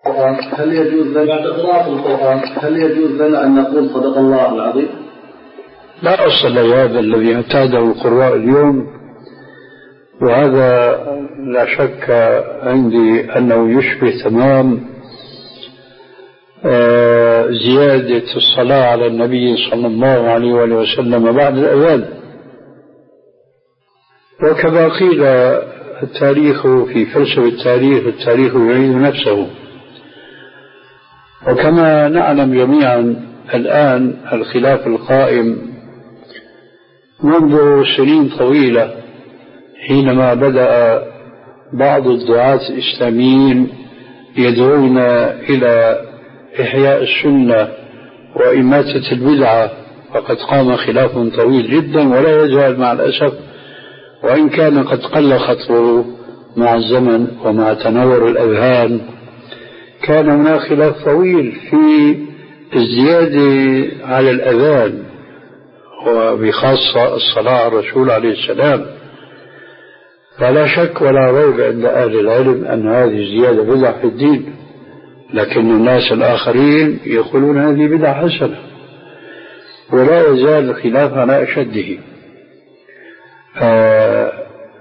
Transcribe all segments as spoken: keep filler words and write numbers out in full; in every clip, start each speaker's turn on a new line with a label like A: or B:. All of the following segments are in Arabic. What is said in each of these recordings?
A: هل يجوز لنا بعد قراءة القرآن هل يجوز لنا أن نقول صدق الله العظيم؟
B: لا أصل لهذا الذي اعتاده القراء اليوم، وهذا لا شك عندي أنه يشبه تمام زيادة الصلاة على النبي صلى الله عليه وآله وسلم بعد الأذان. وكما قيل التاريخ في فلسفة التاريخ التاريخ يعيد نفسه، وكما نعلم جميعا الآن الخلاف القائم منذ سنين طويلة حينما بدأ بعض الدعاة الإسلاميين يدعون إلى إحياء السنة وإماتة البدعة، فقد قام خلاف طويل جدا ولا يزال مع الأسف، وإن كان قد قل خطره مع الزمن ومع تنور الأذهان. كان هناك خلاف طويل في الزيادة على الأذان، وبخاصة الصلاة على الرسول عليه السلام. فلا شك ولا ريب عند أهل العلم أن هذه الزيادة بدعة في الدين، لكن الناس الآخرين يقولون هذه بدعة حسنة، ولا يزال الخلاف على أشده. آه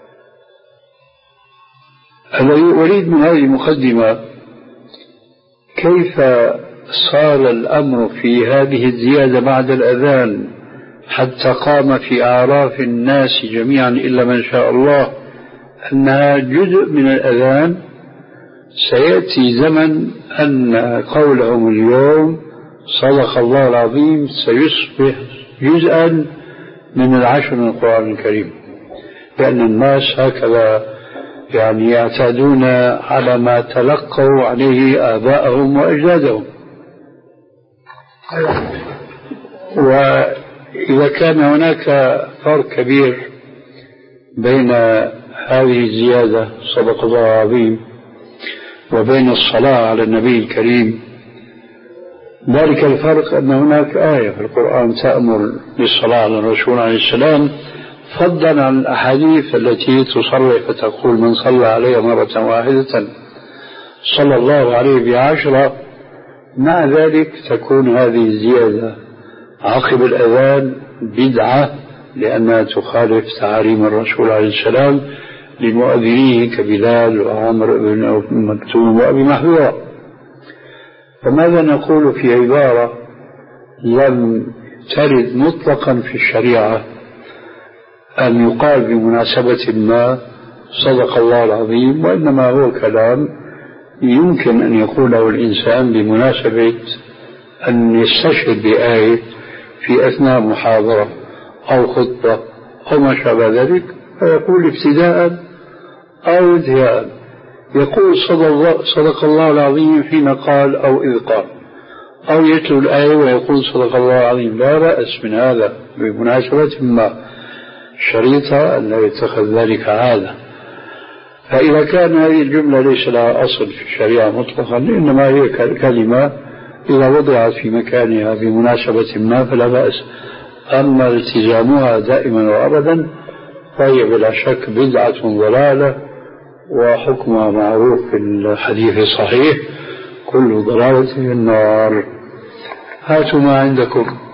B: الذي أريد من هذه المقدمة كيف صار الأمر في هذه الزيادة بعد الأذان حتى قام في أعراف الناس جميعا إلا من شاء الله أنها جزء من الأذان. سيأتي زمن أن قولهم اليوم صدق الله العظيم سيصبح جزءا من العشر من القرآن الكريم، لأن الناس هكذا يعني يعتادون على ما تلقوا عليه آباءهم وأجدادهم. وإذا كان هناك فرق كبير بين هذه الزيادة صدق الله العظيم وبين الصلاة على النبي الكريم، ذلك الفرق أن هناك آية في القرآن تأمر بالصلاة على الرسول عليه السلام، فضلا عن الأحاديث التي تصرح فتقول من صلى عليه مرة واحدة صلى الله عليه بعشرة. مع ذلك تكون هذه الزيادة عقب الأذان بدعة، لأنها تخالف تعاليم الرسول عليه السلام لمؤذنيه كبلال وعمر بن مكتوم وأبي محذورة. فماذا نقول في عبارة لم ترد مطلقا في الشريعة أن يقال بمناسبة ما صدق الله العظيم، وإنما هو كلام يمكن أن يقوله الإنسان بمناسبة أن يستشهد بآية في أثناء محاضرة أو خطبة أو ما شابه ذلك، فيقول ابتداء أو انتهاء يقول صدق الله العظيم حين قال أو إذ قال، أو يتلو الآية ويقول صدق الله العظيم. لا بأس من هذا بمناسبة ما شريطة أن لا يتخذ ذلك عادة. فإذا كان هذه الجملة ليس لها أصل في الشريعة مطلقا، إنما هي كلمة إذا وضعت في مكانها بمناسبة ما فلا بأس. أما التزامها دائما وأبدا فهي بلا شك بدعة ضلالة، وحكمها معروف في الحديث الصحيح كل ضلالة في النار. هاتوا ما عندكم.